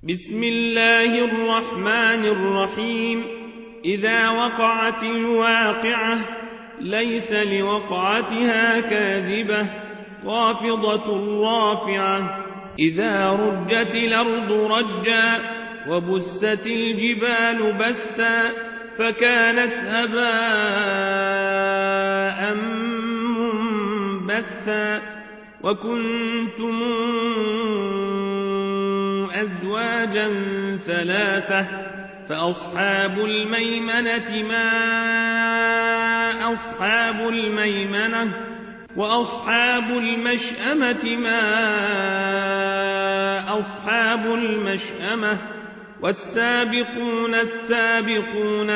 بسم الله الرحمن الرحيم إذا وقعت الواقعة ليس لوقعتها كاذبة خافضة رافعة إذا رجت الأرض رجا وبست الجبال بسا فكانت هباء منبثا وكنتم أزواجا ثلاثة فأصحاب الميمنة ما أصحاب الميمنة وأصحاب المشأمة ما أصحاب المشأمة والسابقون السابقون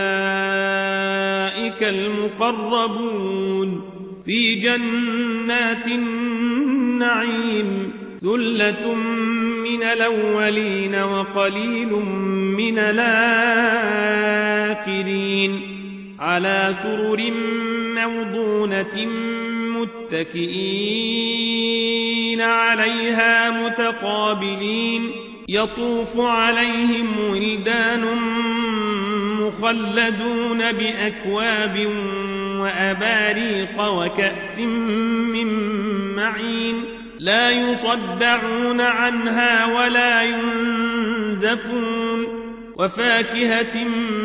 أولئك المقربون في جنات النعيم ثلة من الأولين وقليل من الآخرين على سرر موضونة متكئين عليها متقابلين يطوف عليهم ولدان مخلدون بأكواب وأباريق وكأس من معين لا يصدعون عنها ولا ينزفون وفاكهة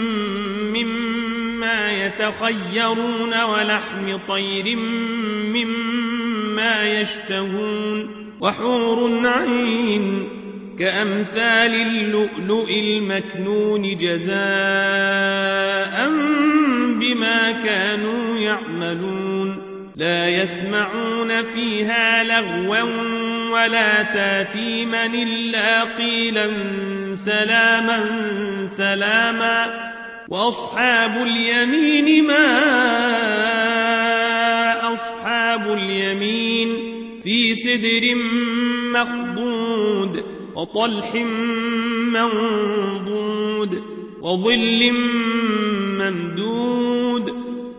مما يتخيرون ولحم طير مما يشتهون وحور عين كأمثال اللؤلؤ المكنون جزاء بما كانوا يعملون لا يسمعون فيها لغوا ولا تاثيما إلا قيلا سلاما سلاما وأصحاب اليمين ما أصحاب اليمين في سدر مخضود وطلح منضود وظل ممدود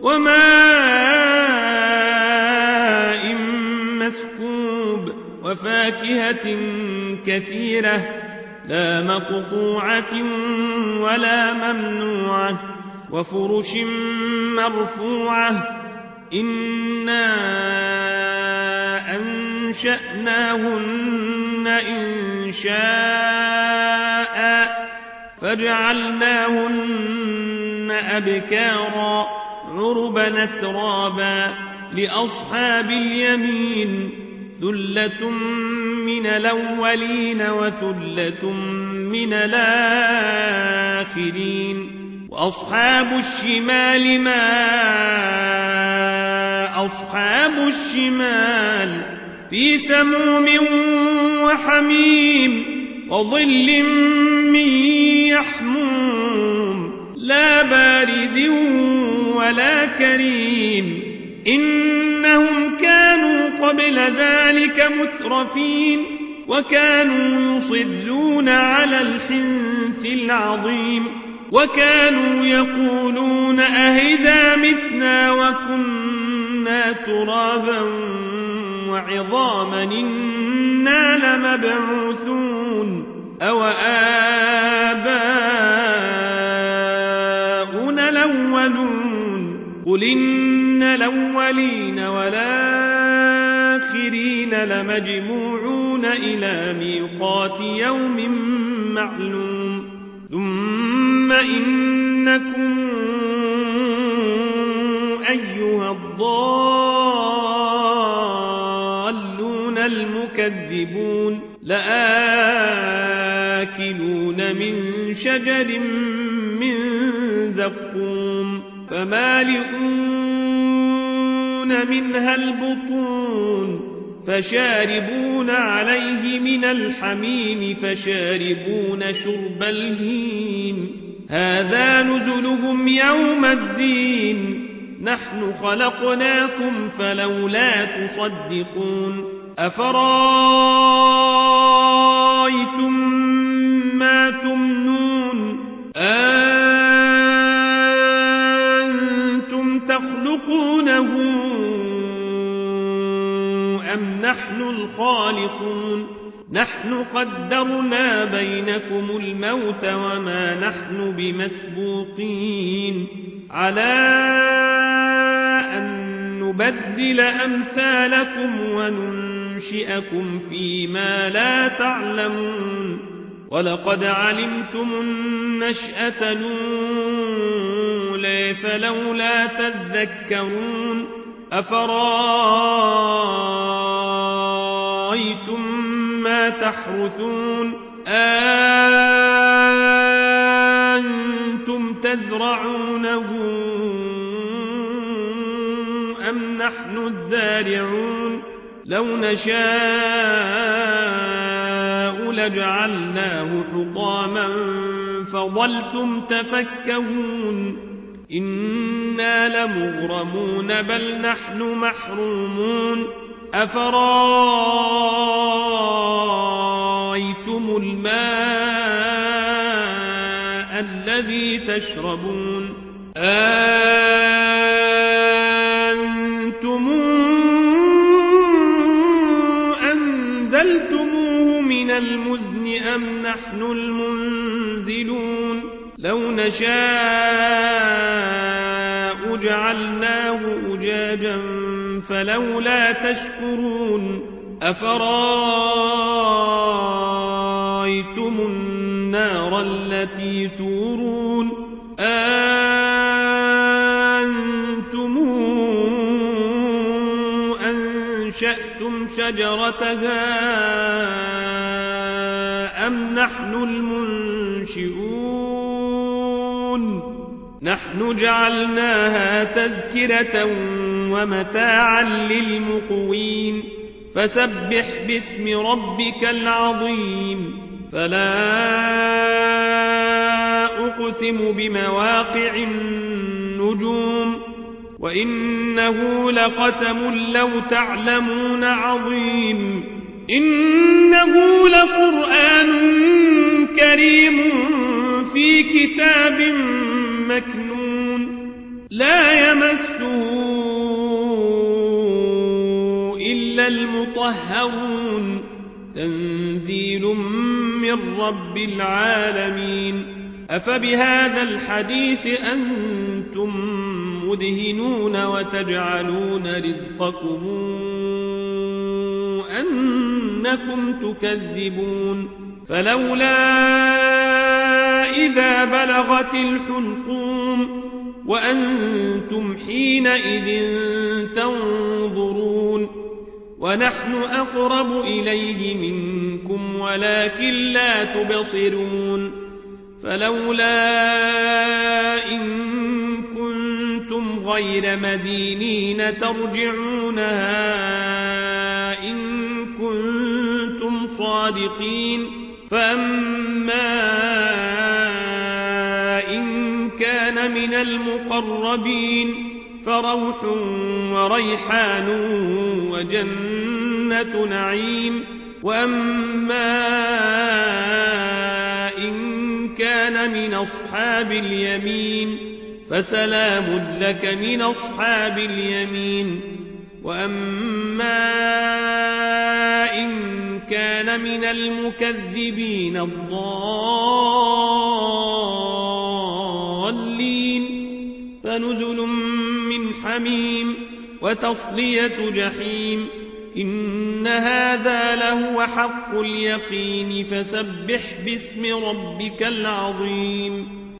وماء مسكوب وفاكهة كثيرة لا مقطوعة ولا ممنوعة وفرش مرفوعة إنا أنشأناهن إنشاء فجعلناهن أبكارا عربا أترابا لأصحاب اليمين ثلة من الأولين وثلة من الآخرين وأصحاب الشمال ما أصحاب الشمال في سموم وحميم وظل من يحموم لا بارد ولا كريم إنهم كانوا قبل ذلك مترفين وكانوا يصرون على الحنث العظيم وكانوا يقولون أهذا متنا وكنا ترابا وعظاما إنا لمبعوثون أو آباؤنا الأولون قل إن الأولين والآخرين لمجموعون إلى ميقات يوم معلوم ثم إنكم أيها الضالون المكذبون لآكلون من شجر من زقوم فمالئون منها البطون فشاربون عليه من الحميم فشاربون شرب الهيم هذا نزلهم يوم الدين نحن خلقناكم فلولا تصدقون أفرأيتم ما تمنون أنتم تخلقونه أم نحن الخالقون نحن قدرنا بينكم الموت وما نحن بمسبوقين على أن نبدل أمثالكم وننشئكم فيما لا تعلمون ولقد علمتم النشأة الأولى فلولا تذكرون أفرأيتم ما تحرثون أنتم تزرعونه أم نحن الزارعون لو نشاء لجعلناه حطاما فظلتم تفكهون إنا لمغرمون بل نحن محرومون أفرأيتم الماء الذي تشربون أنتم أنزلتموه من المزن أم نحن المنزلون لو نشاء جعلناه أجاجا فلولا تشكرون أفرأيتم النار التي تورون أنتم أنشأتم شجرتها أم نحن المنشئون نحن جعلناها تذكرة ومتاعا للمقوين فسبح باسم ربك العظيم فلا أقسم بمواقع النجوم وإنه لقسم لو تعلمون عظيم إنه لقرآن كريم في كتاب مكنون لا يمسه إلا المطهرون تنزيل من رب العالمين أفبهذا الحديث أنتم مدهنون وتجعلون رزقكم أنكم تكذبون فلولا إذا بلغت الحلقوم وأنتم حينئذ تنظرون ونحن أقرب إليه منكم ولكن لا تبصرون فلولا إن كنتم غير مدينين ترجعونها إن كنتم صادقين فأما إن كان من المقربين فروح وريحان وجنة نعيم وأما إن كان من أصحاب اليمين فسلام لك من أصحاب اليمين وأما إن كان من المكذبين الضالين فنزل من حميم وتصلية جحيم إن هذا لهو حق اليقين فسبح باسم ربك العظيم